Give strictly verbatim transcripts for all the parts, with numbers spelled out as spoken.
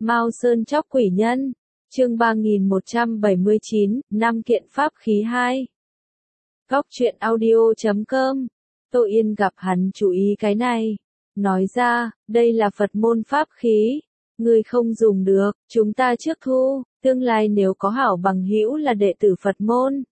Mao Sơn Chóc Quỷ Nhân, chương ba nghìn một trăm bảy mươi chín, năm kiện pháp khí hai. Góc truyện audio chấm com. Tô Yên gặp hắn chú ý cái này, nói ra, đây là Phật môn pháp khí, ngươi không dùng được, chúng ta trước thu, tương lai nếu có hảo bằng hữu là đệ tử Phật môn,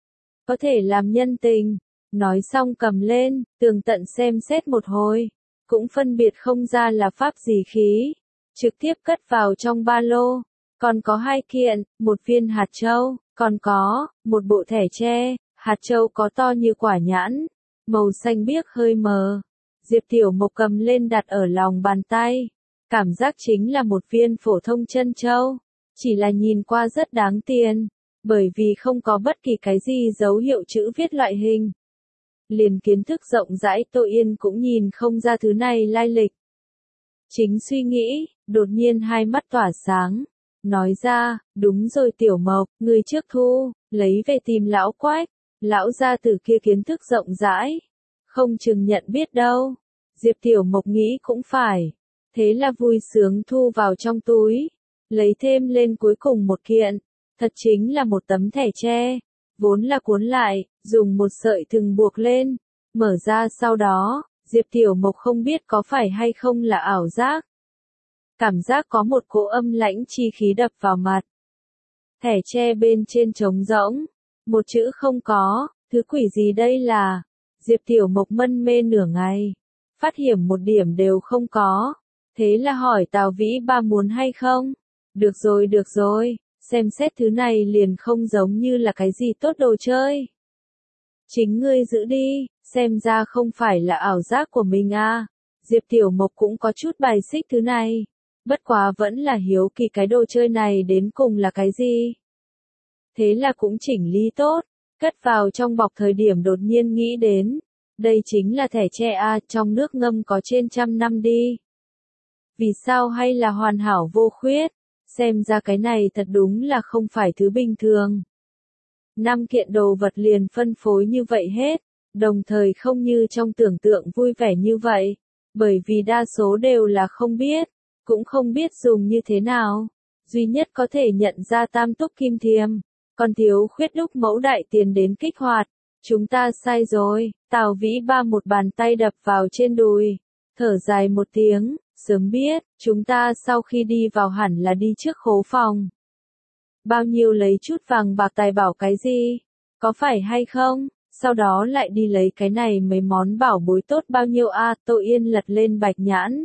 có thể làm nhân tình. Nói xong cầm lên, tường tận xem xét một hồi, cũng phân biệt không ra là pháp gì khí, trực tiếp cất vào trong ba lô. Còn có hai kiện, một viên hạt châu, còn có một bộ thẻ tre, hạt châu có to như quả nhãn, màu xanh biếc hơi mờ. Diệp Tiểu Mộc cầm lên đặt ở lòng bàn tay, cảm giác chính là một viên phổ thông chân châu, chỉ là nhìn qua rất đáng tiền, bởi vì không có bất kỳ cái gì dấu hiệu chữ viết loại hình. Liền kiến thức rộng rãi Tô Yên cũng nhìn không ra thứ này lai lịch. Chính suy nghĩ, đột nhiên hai mắt tỏa sáng, nói ra, đúng rồi Tiểu Mộc, ngươi trước thu, lấy về tìm lão Quách, lão gia tử kia kiến thức rộng rãi, không chừng nhận biết đâu. Diệp Tiểu Mộc nghĩ cũng phải, thế là vui sướng thu vào trong túi, lấy thêm lên cuối cùng một kiện, thật chính là một tấm thẻ tre, vốn là cuốn lại, dùng một sợi thừng buộc lên, mở ra sau đó, Diệp Tiểu Mộc không biết có phải hay không là ảo giác. Cảm giác có một cỗ âm lãnh chi khí đập vào mặt. Thẻ tre bên trên trống rỗng, một chữ không có, thứ quỷ gì đây là? Diệp Tiểu Mộc mân mê nửa ngày, phát hiện một điểm đều không có, thế là hỏi Tào Vĩ Ba muốn hay không? Được rồi được rồi, xem xét thứ này liền không giống như là cái gì tốt đồ chơi. Chính ngươi giữ đi, xem ra không phải là ảo giác của mình à. Diệp Tiểu Mộc cũng có chút bài xích thứ này, bất quá vẫn là hiếu kỳ cái đồ chơi này đến cùng là cái gì. Thế là cũng chỉnh lý tốt, cất vào trong bọc thời điểm đột nhiên nghĩ đến, đây chính là thẻ tre a, trong nước ngâm có trên trăm năm đi. Vì sao hay là hoàn hảo vô khuyết, xem ra cái này thật đúng là không phải thứ bình thường. Năm kiện đồ vật liền phân phối như vậy hết, đồng thời không như trong tưởng tượng vui vẻ như vậy, bởi vì đa số đều là không biết, cũng không biết dùng như thế nào. Duy nhất có thể nhận ra tam túc kim thiềm, còn thiếu khuyết đúc mẫu đại tiền đến kích hoạt. Chúng ta sai rồi, Tào Vĩ Ba một bàn tay đập vào trên đùi, thở dài một tiếng, sớm biết, chúng ta sau khi đi vào hẳn là đi trước khố phòng. Bao nhiêu lấy chút vàng bạc tài bảo cái gì, có phải hay không, sau đó lại đi lấy cái này mấy món bảo bối tốt bao nhiêu a. Tô Yên lật lên bạch nhãn,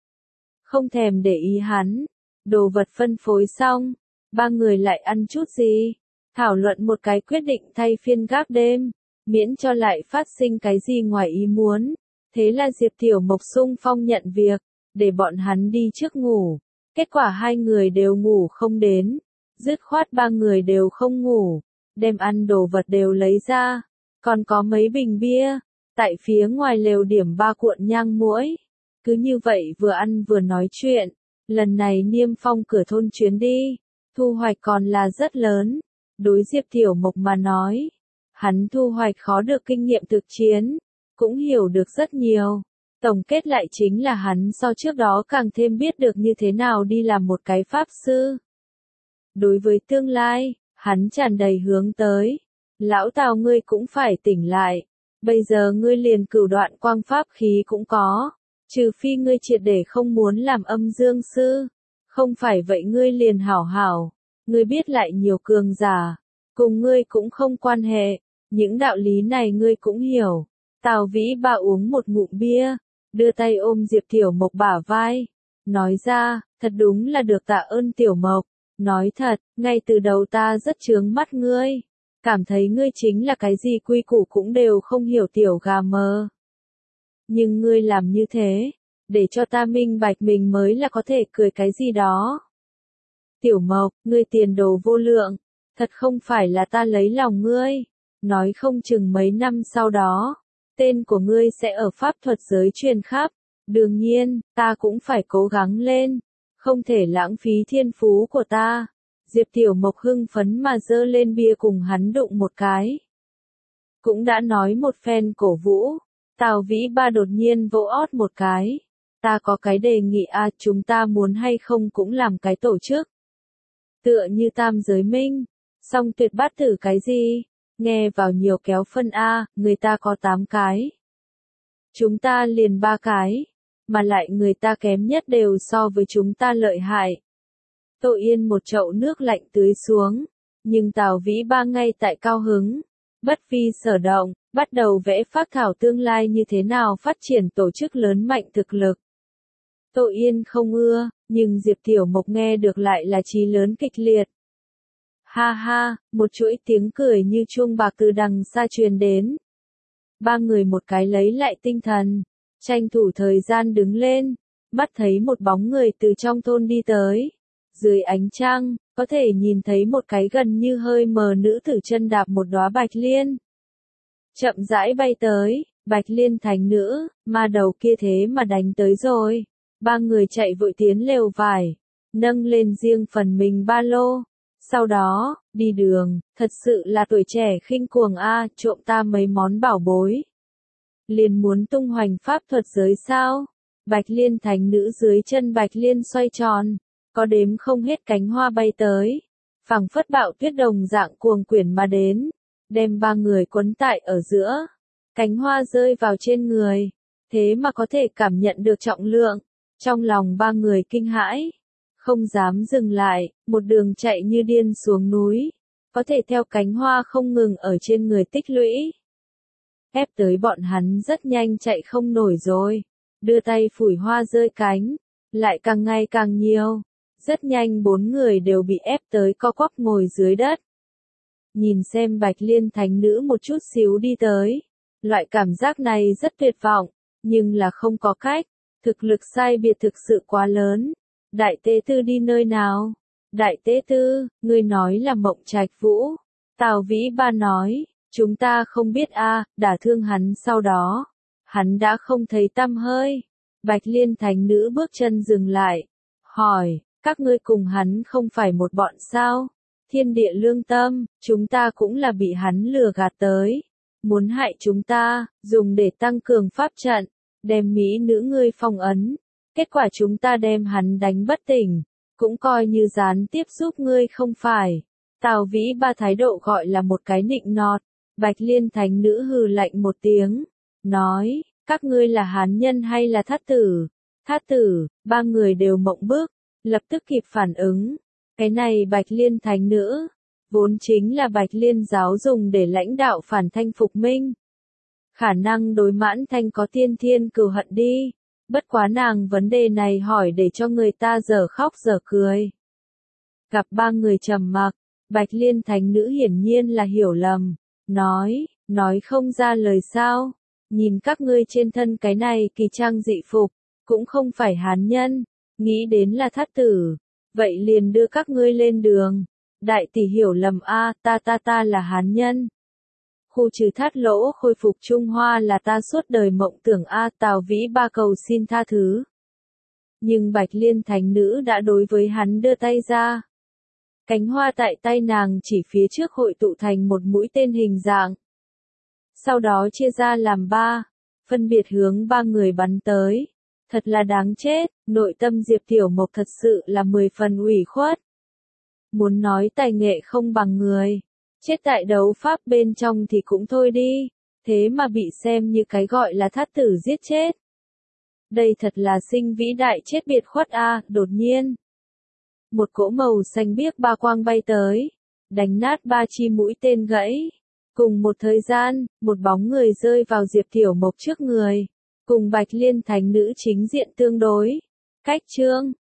không thèm để ý hắn. Đồ vật phân phối xong, ba người lại ăn chút gì, thảo luận một cái quyết định thay phiên gác đêm, miễn cho lại phát sinh cái gì ngoài ý muốn. Thế là Diệp Tiểu Mộc xung phong nhận việc, để bọn hắn đi trước ngủ. Kết quả hai người đều ngủ không đến, dứt khoát ba người đều không ngủ, đem ăn đồ vật đều lấy ra, còn có mấy bình bia, tại phía ngoài lều điểm ba cuộn nhang muỗi. Cứ như vậy vừa ăn vừa nói chuyện, lần này niêm phong cửa thôn chuyến đi, thu hoạch còn là rất lớn. Đối Diệp Tiểu Mộc mà nói, hắn thu hoạch khó được kinh nghiệm thực chiến, cũng hiểu được rất nhiều. Tổng kết lại chính là hắn so trước đó càng thêm biết được như thế nào đi làm một cái pháp sư. Đối với tương lai, hắn tràn đầy hướng tới. Lão Tào ngươi cũng phải tỉnh lại, bây giờ ngươi liền cửu đoạn quang pháp khí cũng có, trừ phi ngươi triệt để không muốn làm âm dương sư, không phải vậy ngươi liền hảo hảo, ngươi biết lại nhiều cường giả, cùng ngươi cũng không quan hệ, những đạo lý này ngươi cũng hiểu. Tào Vĩ Ba uống một ngụm bia, đưa tay ôm Diệp Tiểu Mộc bả vai, nói ra, thật đúng là được tạ ơn Tiểu Mộc, nói thật, ngay từ đầu ta rất chướng mắt ngươi, cảm thấy ngươi chính là cái gì quy củ cũng đều không hiểu tiểu gà mờ. Nhưng ngươi làm như thế, để cho ta minh bạch mình mới là có thể cười cái gì đó. Tiểu Mộc, ngươi tiền đồ vô lượng, thật không phải là ta lấy lòng ngươi, nói không chừng mấy năm sau đó, tên của ngươi sẽ ở pháp thuật giới truyền khắp, đương nhiên, ta cũng phải cố gắng lên, không thể lãng phí thiên phú của ta. Diệp Tiểu Mộc hưng phấn mà giơ lên bia cùng hắn đụng một cái. Cũng đã nói một phen cổ vũ, Tào Vĩ Ba đột nhiên vỗ ót một cái. ta có cái đề nghị a, chúng ta muốn hay không cũng làm cái tổ chức. Tựa như tam giới minh, song tuyệt bát tử cái gì, nghe vào nhiều kéo phân a, người ta có tám cái. Chúng ta liền ba cái, mà lại người ta kém nhất đều so với chúng ta lợi hại. Tô Yên một chậu nước lạnh tưới xuống, nhưng Tào Vĩ Ba ngay tại cao hứng, bất vi sở động, bắt đầu vẽ phác thảo tương lai như thế nào phát triển tổ chức lớn mạnh thực lực. Tô Yên không ưa, nhưng Diệp Tiểu Mộc nghe được lại là chí lớn kịch liệt. Ha ha, một chuỗi tiếng cười như chuông bạc từ đằng xa truyền đến. Ba người một cái lấy lại tinh thần, tranh thủ thời gian đứng lên, mắt thấy một bóng người từ trong thôn đi tới. Dưới ánh trăng, có thể nhìn thấy một cái gần như hơi mờ nữ tử chân đạp một đóa bạch liên. Chậm rãi bay tới, bạch liên thành nữ, ma đầu kia thế mà đánh tới rồi. Ba người chạy vội tiến lều vải, nâng lên riêng phần mình ba lô. Sau đó, đi đường, thật sự là tuổi trẻ khinh cuồng a, trộm ta mấy món bảo bối. Liền muốn tung hoành pháp thuật giới sao? Bạch liên thành nữ dưới chân bạch liên xoay tròn, có đếm không hết cánh hoa bay tới, phảng phất bạo tuyết đồng dạng cuồng quyển mà đến, đem ba người quấn tại ở giữa. Cánh hoa rơi vào trên người, thế mà có thể cảm nhận được trọng lượng. Trong lòng ba người kinh hãi, không dám dừng lại, một đường chạy như điên xuống núi, có thể theo cánh hoa không ngừng ở trên người tích lũy. Ép tới bọn hắn rất nhanh chạy không nổi rồi, đưa tay phủi hoa rơi cánh, lại càng ngày càng nhiều. Rất nhanh bốn người đều bị ép tới co quắp ngồi dưới đất. Nhìn xem bạch liên thánh nữ một chút xíu đi tới, loại cảm giác này rất tuyệt vọng, nhưng là không có cách. Thực lực sai biệt thực sự quá lớn. Đại tế tư đi nơi nào? Đại tế tư, ngươi nói là Mộng Trạch Vũ. Tào Vĩ Ba nói, chúng ta không biết a, đả thương hắn sau đó. Hắn đã không thấy tăm hơi. Bạch liên thánh nữ bước chân dừng lại. Hỏi, các ngươi cùng hắn không phải một bọn sao? Thiên địa lương tâm, chúng ta cũng là bị hắn lừa gạt tới. Muốn hại chúng ta, dùng để tăng cường pháp trận. Đem mỹ nữ ngươi phong ấn, kết quả chúng ta đem hắn đánh bất tỉnh, cũng coi như gián tiếp giúp ngươi không phải. Tào Vĩ Ba thái độ gọi là một cái nịnh nọt. Bạch liên thánh nữ hừ lạnh một tiếng, nói, các ngươi là hán nhân hay là thát tử? Thát tử, ba người đều mộng bức, lập tức kịp phản ứng. Cái này bạch liên thánh nữ, vốn chính là bạch liên giáo dùng để lãnh đạo phản thanh phục minh. Khả năng đối Mãn Thanh có tiên thiên cừu hận đi, bất quá nàng vấn đề này hỏi để cho người ta dở khóc dở cười. Gặp ba người trầm mặc, bạch liên thánh nữ hiển nhiên là hiểu lầm, nói, nói không ra lời sao, nhìn các ngươi trên thân cái này kỳ trang dị phục, cũng không phải hán nhân, nghĩ đến là thát tử, vậy liền đưa các ngươi lên đường. Đại tỷ hiểu lầm a, ta ta ta là hán nhân. Khu trừ thát lỗ khôi phục Trung Hoa là ta suốt đời mộng tưởng a, Tào Vĩ Ba cầu xin tha thứ. Nhưng bạch liên thánh nữ đã đối với hắn đưa tay ra. Cánh hoa tại tay nàng chỉ phía trước hội tụ thành một mũi tên hình dạng. Sau đó chia ra làm ba, phân biệt hướng ba người bắn tới. Thật là đáng chết, nội tâm Diệp Tiểu Mộc thật sự là mười phần ủy khuất. Muốn nói tài nghệ không bằng người. Chết tại đấu pháp bên trong thì cũng thôi đi, thế mà bị xem như cái gọi là thát tử giết chết. Đây thật là sinh vĩ đại chết biệt khuất a, đột nhiên. Một cỗ màu xanh biếc ba quang bay tới, đánh nát ba chi mũi tên gãy. Cùng một thời gian, một bóng người rơi vào Diệp Tiểu Mộc trước người, cùng bạch liên thánh nữ chính diện tương đối. Cách chương,